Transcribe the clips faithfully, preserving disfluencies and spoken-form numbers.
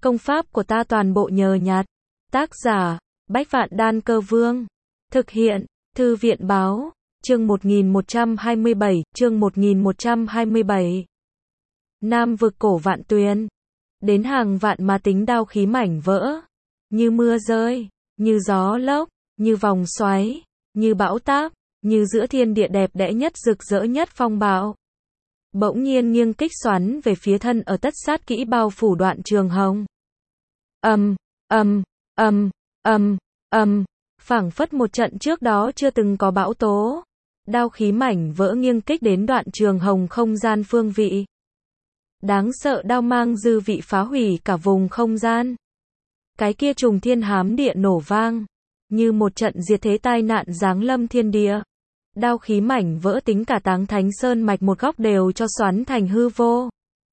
Công pháp của ta toàn bộ nhờ nhặt. Tác giả, Bách Vạn Đan Cơ Vương. Thực hiện, Thư viện Báo. Chương một nghìn một trăm hai mươi bảy, chương một nghìn một trăm hai mươi bảy. Nam vực cổ vạn tuyền. Đến hàng vạn mà tính đao khí mảnh vỡ. Như mưa rơi, như gió lốc, như vòng xoáy, như bão táp, như giữa thiên địa đẹp đẽ nhất rực rỡ nhất phong bạo. Bỗng nhiên nghiêng kích xoắn về phía thân ở tất sát kỹ bao phủ Đoạn Trường Hồng. Ầm, ầm, ầm, ầm, ầm, phảng phất một trận trước đó chưa từng có bão tố. Đao khí mảnh vỡ nghiêng kích đến Đoạn Trường Hồng không gian phương vị. Đáng sợ đao mang dư vị phá hủy cả vùng không gian. Cái kia trùng thiên hám địa nổ vang, như một trận diệt thế tai nạn giáng lâm thiên địa. Đao khí mảnh vỡ tính cả Táng Thánh Sơn mạch một góc đều cho xoắn thành hư vô.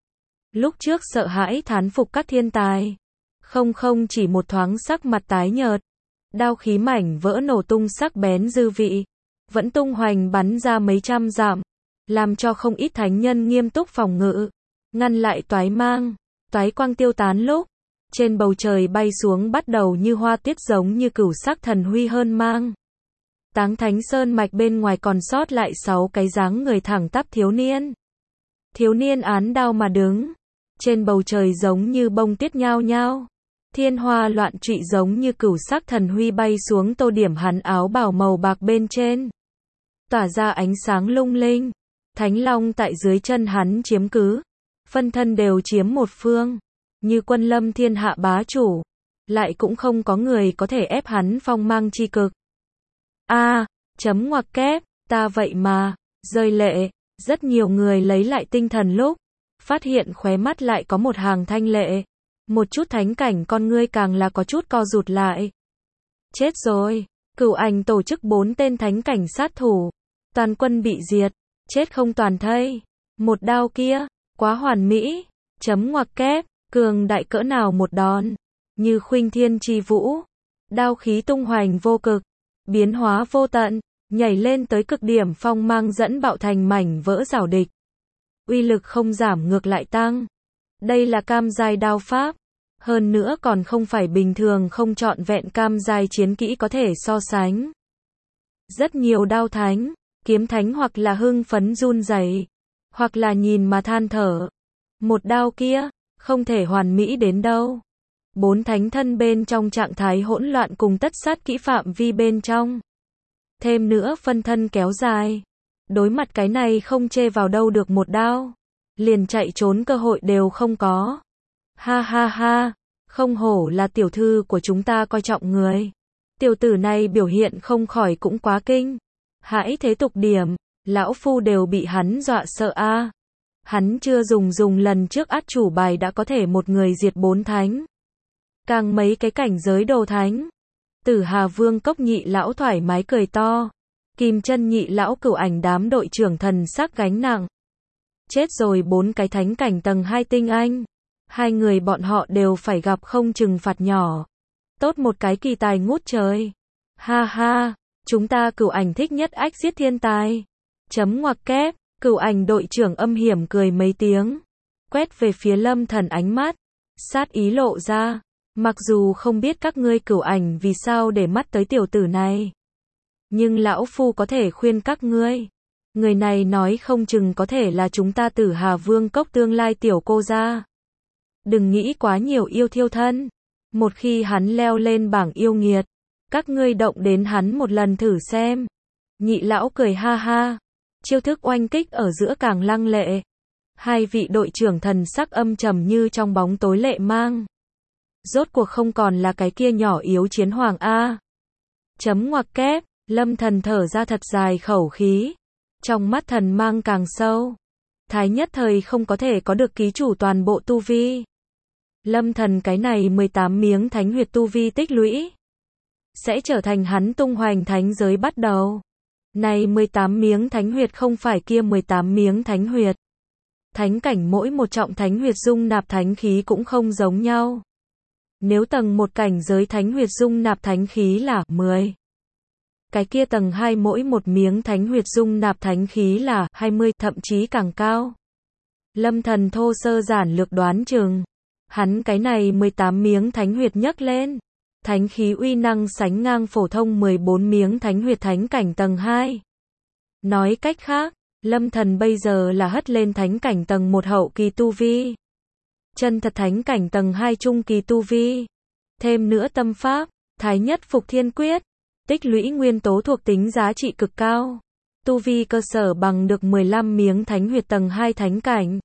Lúc trước sợ hãi thán phục các thiên tài, không không chỉ một thoáng sắc mặt tái nhợt. Đao khí mảnh vỡ nổ tung sắc bén dư vị, vẫn tung hoành bắn ra mấy trăm dặm, làm cho không ít thánh nhân nghiêm túc phòng ngự, ngăn lại toái mang. Toái quang tiêu tán lúc, trên bầu trời bay xuống bắt đầu như hoa tiết giống như cửu sắc thần huy hơn mang. Táng Thánh Sơn mạch bên ngoài còn sót lại sáu cái dáng người thẳng tắp thiếu niên. Thiếu niên án đao mà đứng, trên bầu trời giống như bông tuyết nhao nhao. Thiên hoa loạn trụy giống như cửu sắc thần huy bay xuống tô điểm hắn áo bào màu bạc bên trên. Tỏa ra ánh sáng lung linh. Thánh Long tại dưới chân hắn chiếm cứ. Phân thân đều chiếm một phương. Như quân lâm thiên hạ bá chủ. Lại cũng không có người có thể ép hắn phong mang chi cực. A, à, chấm ngoặc kép, ta vậy mà, rơi lệ. Rất nhiều người lấy lại tinh thần lúc phát hiện khóe mắt lại có một hàng thanh lệ. Một chút thánh cảnh con ngươi càng là có chút co rụt lại. Chết rồi, Cửu Ảnh tổ chức bốn tên thánh cảnh sát thủ, toàn quân bị diệt, chết không toàn thây. Một đao kia, quá hoàn mỹ, chấm ngoặc kép, cường đại cỡ nào một đòn, như khuynh thiên chi vũ, đao khí tung hoành vô cực, biến hóa vô tận, nhảy lên tới cực điểm phong mang dẫn bạo thành mảnh vỡ rào địch. Uy lực không giảm ngược lại tăng. Đây là cam giai đao pháp, hơn nữa còn không phải bình thường không trọn vẹn cam giai chiến kỹ có thể so sánh. Rất nhiều đao thánh, kiếm thánh hoặc là hưng phấn run rẩy, hoặc là nhìn mà than thở. Một đao kia, không thể hoàn mỹ đến đâu. Bốn thánh thân bên trong trạng thái hỗn loạn cùng tất sát kỹ phạm vi bên trong. Thêm nữa phân thân kéo dài. Đối mặt cái này không chê vào đâu được một đao. Liền chạy trốn cơ hội đều không có. Ha ha ha, không hổ là tiểu thư của chúng ta coi trọng người. Tiểu tử này biểu hiện không khỏi cũng quá kinh. Hãy thế tục điểm, lão phu đều bị hắn dọa sợ a. À. Hắn chưa dùng dùng lần trước át chủ bài đã có thể một người diệt bốn thánh. Càng mấy cái cảnh giới đồ thánh. Tử Hà Vương Cốc nhị lão thoải mái cười to. Kim Chân nhị lão Cửu Ảnh đám đội trưởng thần sắc gánh nặng. Chết rồi bốn cái thánh cảnh tầng hai tinh anh. Hai người bọn họ đều phải gặp không trừng phạt nhỏ. Tốt một cái kỳ tài ngút trời. Ha ha, chúng ta Cửu Ảnh thích nhất ách giết thiên tài. Chấm ngoặc kép, Cửu Ảnh đội trưởng âm hiểm cười mấy tiếng. Quét về phía Lâm Thần ánh mắt. Sát ý lộ ra. Mặc dù không biết các ngươi Cửu Ảnh vì sao để mắt tới tiểu tử này. Nhưng lão phu có thể khuyên các ngươi. Người này nói không chừng có thể là chúng ta Tử Hà Vương Cốc tương lai tiểu cô gia. Đừng nghĩ quá nhiều yêu thiêu thân. Một khi hắn leo lên bảng yêu nghiệt, các ngươi động đến hắn một lần thử xem. Nhị lão cười ha ha. Chiêu thức oanh kích ở giữa càng lăng lệ. Hai vị đội trưởng thần sắc âm trầm như trong bóng tối lệ mang. Rốt cuộc không còn là cái kia nhỏ yếu chiến hoàng A. Chấm ngoặc kép, Lâm Thần thở ra thật dài khẩu khí. Trong mắt thần mang càng sâu. Thái nhất thời không có thể có được ký chủ toàn bộ tu vi. Lâm Thần cái này mười tám miếng thánh huyệt tu vi tích lũy. Sẽ trở thành hắn tung hoành thánh giới bắt đầu. Này mười tám miếng thánh huyệt không phải kia mười tám miếng thánh huyệt. Thánh cảnh mỗi một trọng thánh huyệt dung nạp thánh khí cũng không giống nhau. Nếu tầng một cảnh giới thánh huyệt dung nạp thánh khí là mười. Cái kia tầng hai mỗi một miếng thánh huyệt dung nạp thánh khí là hai mươi, thậm chí càng cao. Lâm Thần thô sơ giản lược đoán chừng. Hắn cái này mười tám miếng thánh huyệt nhấc lên. Thánh khí uy năng sánh ngang phổ thông mười bốn miếng thánh huyệt thánh cảnh tầng hai. Nói cách khác, Lâm Thần bây giờ là hất lên thánh cảnh tầng một hậu kỳ tu vi. Chân thật thánh cảnh tầng hai trung kỳ tu vi. Thêm nữa tâm pháp, thái nhất phục thiên quyết, tích lũy nguyên tố thuộc tính giá trị cực cao. Tu vi cơ sở bằng được mười lăm miếng thánh huyệt tầng hai thánh cảnh.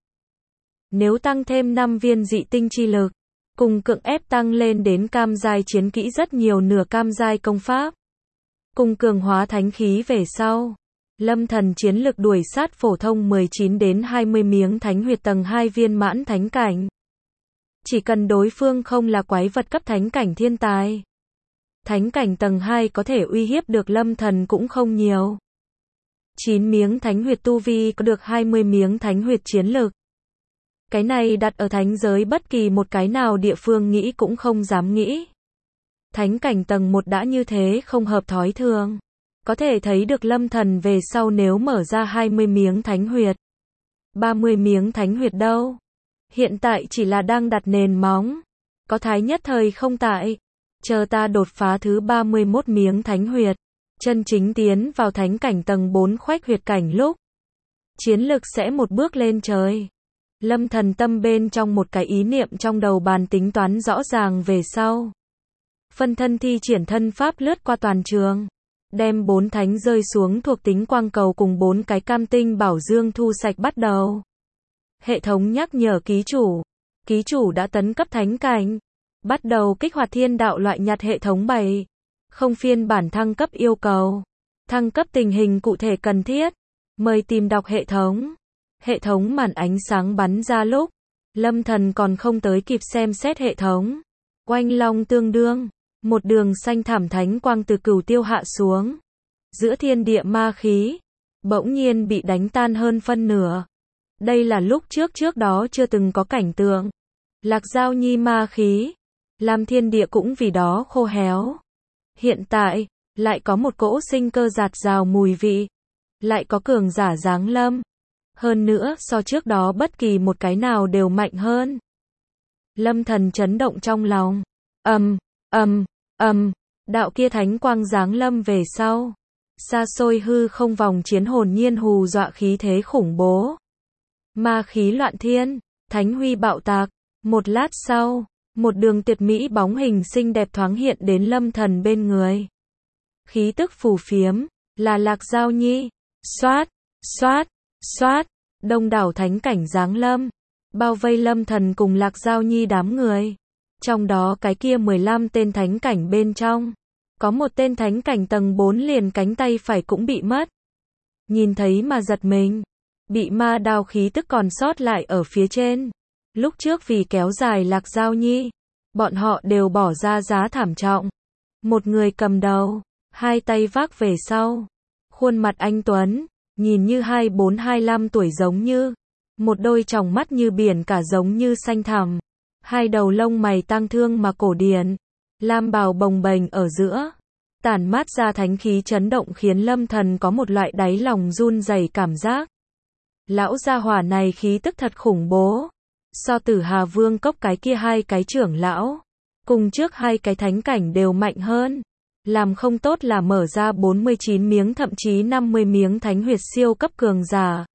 Nếu tăng thêm năm viên dị tinh chi lực, cùng cưỡng ép tăng lên đến cam giai chiến kỹ rất nhiều nửa cam giai công pháp. Cùng cường hóa thánh khí về sau. Lâm Thần chiến lực đuổi sát phổ thông mười chín đến hai mươi miếng thánh huyệt tầng hai viên mãn thánh cảnh. Chỉ cần đối phương không là quái vật cấp thánh cảnh thiên tài. Thánh cảnh tầng hai có thể uy hiếp được Lâm Thần cũng không nhiều. chín miếng thánh huyệt tu vi có được hai mươi miếng thánh huyệt chiến lực. Cái này đặt ở thánh giới bất kỳ một cái nào địa phương nghĩ cũng không dám nghĩ. Thánh cảnh tầng một đã như thế không hợp thói thường. Có thể thấy được Lâm Thần về sau nếu mở ra hai mươi miếng thánh huyệt. ba mươi miếng thánh huyệt đâu? Hiện tại chỉ là đang đặt nền móng. Có thái nhất thời không tại. Chờ ta đột phá thứ ba mươi mốt miếng thánh huyệt. Chân chính tiến vào thánh cảnh tầng bốn khoách huyệt cảnh lúc. Chiến lực sẽ một bước lên trời. Lâm Thần tâm bên trong một cái ý niệm trong đầu bàn tính toán rõ ràng về sau. Phân thân thi triển thân pháp lướt qua toàn trường. Đem bốn thánh rơi xuống thuộc tính quang cầu cùng bốn cái cam tinh bảo dương thu sạch bắt đầu. Hệ thống nhắc nhở ký chủ. Ký chủ đã tấn cấp thánh cảnh. Bắt đầu kích hoạt thiên đạo loại nhặt hệ thống bảy. Không phiên bản thăng cấp yêu cầu. Thăng cấp tình hình cụ thể cần thiết. Mời tìm đọc hệ thống. Hệ thống màn ánh sáng bắn ra lúc. Lâm Thần còn không tới kịp xem xét hệ thống. Oanh long tương đương. Một đường xanh thảm thánh quang từ cửu tiêu hạ xuống. Giữa thiên địa ma khí. Bỗng nhiên bị đánh tan hơn phân nửa. Đây là lúc trước trước đó chưa từng có cảnh tượng. Lạc Giao Nhi ma khí. Làm thiên địa cũng vì đó khô héo. Hiện tại, lại có một cỗ sinh cơ giạt rào mùi vị. Lại có cường giả giáng lâm. Hơn nữa so trước đó bất kỳ một cái nào đều mạnh hơn. Lâm Thần chấn động trong lòng. Ầm, ầm, ầm, đạo kia thánh quang giáng lâm về sau. Xa xôi hư không vòng chiến hồn nhiên hù dọa khí thế khủng bố. Ma khí loạn thiên, thánh huy bạo tạc. Một lát sau, một đường tuyệt mỹ bóng hình xinh đẹp thoáng hiện đến Lâm Thần bên người. Khí tức phù phiếm, là Lạc Giao Nhi. Xoát, xoát, xoát, đông đảo thánh cảnh giáng lâm, bao vây Lâm Thần cùng Lạc Giao Nhi đám người. Trong đó cái kia mười lăm tên thánh cảnh bên trong, có một tên thánh cảnh tầng bốn liền cánh tay phải cũng bị mất. Nhìn thấy mà giật mình, bị ma đao khí tức còn sót lại ở phía trên. Lúc trước vì kéo dài Lạc Giao Nhi, bọn họ đều bỏ ra giá thảm trọng. Một người cầm đầu, hai tay vác về sau, khuôn mặt anh tuấn, nhìn như hai bốn hai lăm tuổi giống như, một đôi tròng mắt như biển cả giống như xanh thẳm, hai đầu lông mày tang thương mà cổ điển, lam bào bồng bềnh ở giữa, tản mát ra thánh khí chấn động khiến Lâm Thần có một loại đáy lòng run rẩy cảm giác. Lão gia hỏa này khí tức thật khủng bố, so Tử Hà Vương cốc cái kia hai cái trưởng lão, cùng trước hai cái thánh cảnh đều mạnh hơn. Làm không tốt là mở ra bốn mươi chín miếng thậm chí năm mươi miếng thánh huyệt siêu cấp cường giả.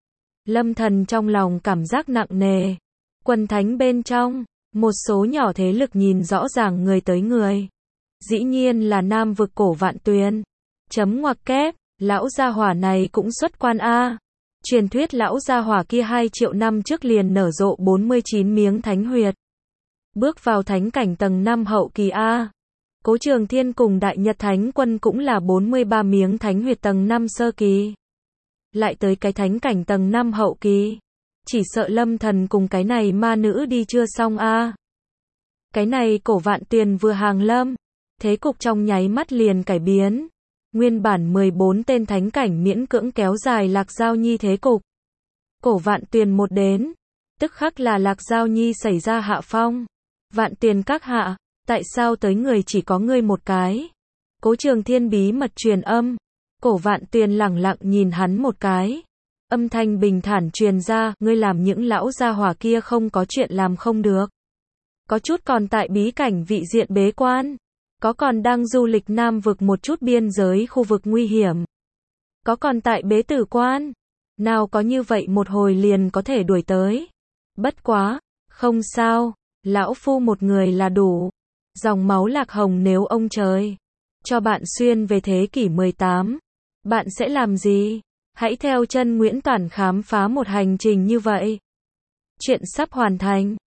Lâm Thần trong lòng cảm giác nặng nề. Quần thánh bên trong, một số nhỏ thế lực nhìn rõ ràng người tới người. Dĩ nhiên là Nam vực cổ Vạn Tuyền. Chấm ngoặc kép, lão gia hỏa này cũng xuất quan A. Truyền thuyết lão gia hỏa kia hai triệu năm trước liền nở rộ bốn mươi chín miếng thánh huyệt. Bước vào thánh cảnh tầng năm hậu kỳ A. Cố Trường Thiên cùng Đại Nhật Thánh Quân cũng là bốn mươi ba miếng thánh huyệt tầng năm sơ kỳ. Lại tới cái thánh cảnh tầng năm hậu kỳ. Chỉ sợ Lâm Thần cùng cái này ma nữ đi chưa xong a. Cái này cổ Vạn Tuyền vừa hàng lâm, thế cục trong nháy mắt liền cải biến. Nguyên bản mười bốn tên thánh cảnh miễn cưỡng kéo dài Lạc Giao Nhi thế cục. Cổ Vạn Tuyền một đến, tức khắc là Lạc Giao Nhi xảy ra hạ phong. Vạn Tuyền các hạ, tại sao tới người chỉ có ngươi một cái? Cố Trường Thiên bí mật truyền âm. Cổ Vạn Tuyền lẳng lặng nhìn hắn một cái. Âm thanh bình thản truyền ra, ngươi làm những lão gia hỏa kia không có chuyện làm không được. Có chút còn tại bí cảnh vị diện bế quan. Có còn đang du lịch Nam vực một chút biên giới khu vực nguy hiểm. Có còn tại bế tử quan. Nào có như vậy một hồi liền có thể đuổi tới. Bất quá, không sao, lão phu một người là đủ. Dòng máu lạc hồng nếu ông trời cho bạn xuyên về thế kỷ mười tám, bạn sẽ làm gì? Hãy theo chân Nguyễn Toản khám phá một hành trình như vậy. Chuyện sắp hoàn thành.